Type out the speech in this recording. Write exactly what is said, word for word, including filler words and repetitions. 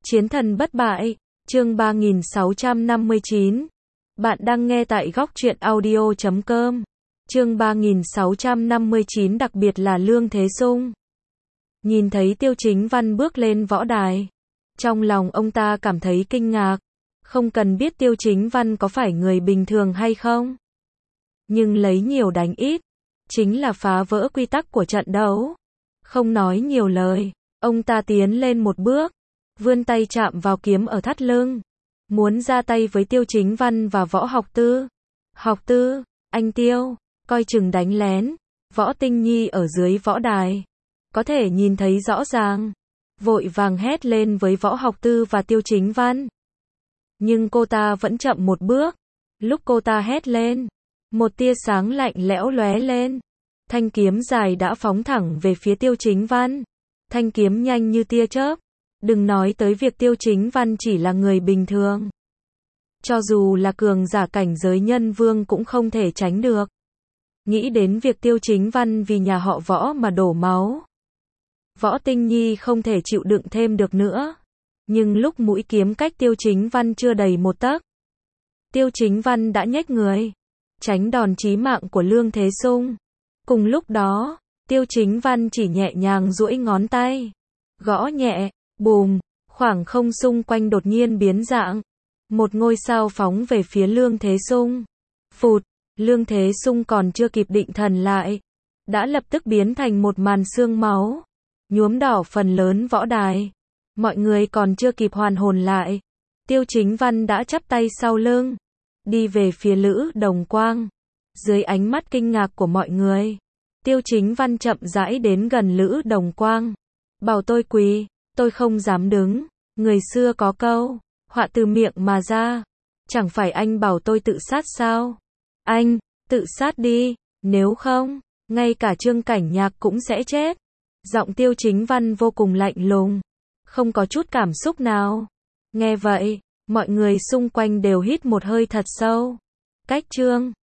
Chiến thần bất bại, chương ba nghìn sáu trăm năm mươi chín. Bạn đang nghe tại góc truyện audio chấm com. Chương ba nghìn sáu trăm năm mươi chín, đặc biệt là Lương Thế Sung. Nhìn thấy Tiêu Chính Văn bước lên võ đài, trong lòng ông ta cảm thấy kinh ngạc, không cần biết Tiêu Chính Văn có phải người bình thường hay không. Nhưng lấy nhiều đánh ít, chính là phá vỡ quy tắc của trận đấu. Không nói nhiều lời, ông ta tiến lên một bước, vươn tay chạm vào kiếm ở thắt lưng, muốn ra tay với Tiêu Chính Văn và Võ Học Tư. Học Tư, anh Tiêu, coi chừng đánh lén. Võ Tinh Nhi ở dưới võ đài, có thể nhìn thấy rõ ràng, vội vàng hét lên với Võ Học Tư và Tiêu Chính Văn. Nhưng cô ta vẫn chậm một bước. Lúc cô ta hét lên, một tia sáng lạnh lẽo lóe lên. Thanh kiếm dài đã phóng thẳng về phía Tiêu Chính Văn. Thanh kiếm nhanh như tia chớp. Đừng nói tới việc Tiêu Chính Văn chỉ là người bình thường. Cho dù là cường giả cảnh giới nhân vương cũng không thể tránh được. Nghĩ đến việc Tiêu Chính Văn vì nhà họ Võ mà đổ máu, Võ Tinh Nhi không thể chịu đựng thêm được nữa. Nhưng lúc mũi kiếm cách Tiêu Chính Văn chưa đầy một tấc, Tiêu Chính Văn đã nhếch người, tránh đòn chí mạng của Lương Thế Sung. Cùng lúc đó, Tiêu Chính Văn chỉ nhẹ nhàng duỗi ngón tay, gõ nhẹ, bùm, khoảng không xung quanh đột nhiên biến dạng. Một ngôi sao phóng về phía Lương Thế Sung. Phụt, Lương Thế Sung còn chưa kịp định thần lại, đã lập tức biến thành một màn sương máu, nhuốm đỏ phần lớn võ đài. Mọi người còn chưa kịp hoàn hồn lại, Tiêu Chính Văn đã chắp tay sau lưng, đi về phía Lữ Đồng Quang. Dưới ánh mắt kinh ngạc của mọi người, Tiêu Chính Văn chậm rãi đến gần Lữ Đồng Quang. Bảo tôi quỳ, tôi không dám đứng. Người xưa có câu, họa từ miệng mà ra. Chẳng phải anh bảo tôi tự sát sao? Anh, tự sát đi, nếu không, ngay cả Trương Cảnh Nhạc cũng sẽ chết. Giọng Tiêu Chính Văn vô cùng lạnh lùng, không có chút cảm xúc nào. Nghe vậy, mọi người xung quanh đều hít một hơi thật sâu. Cách Trương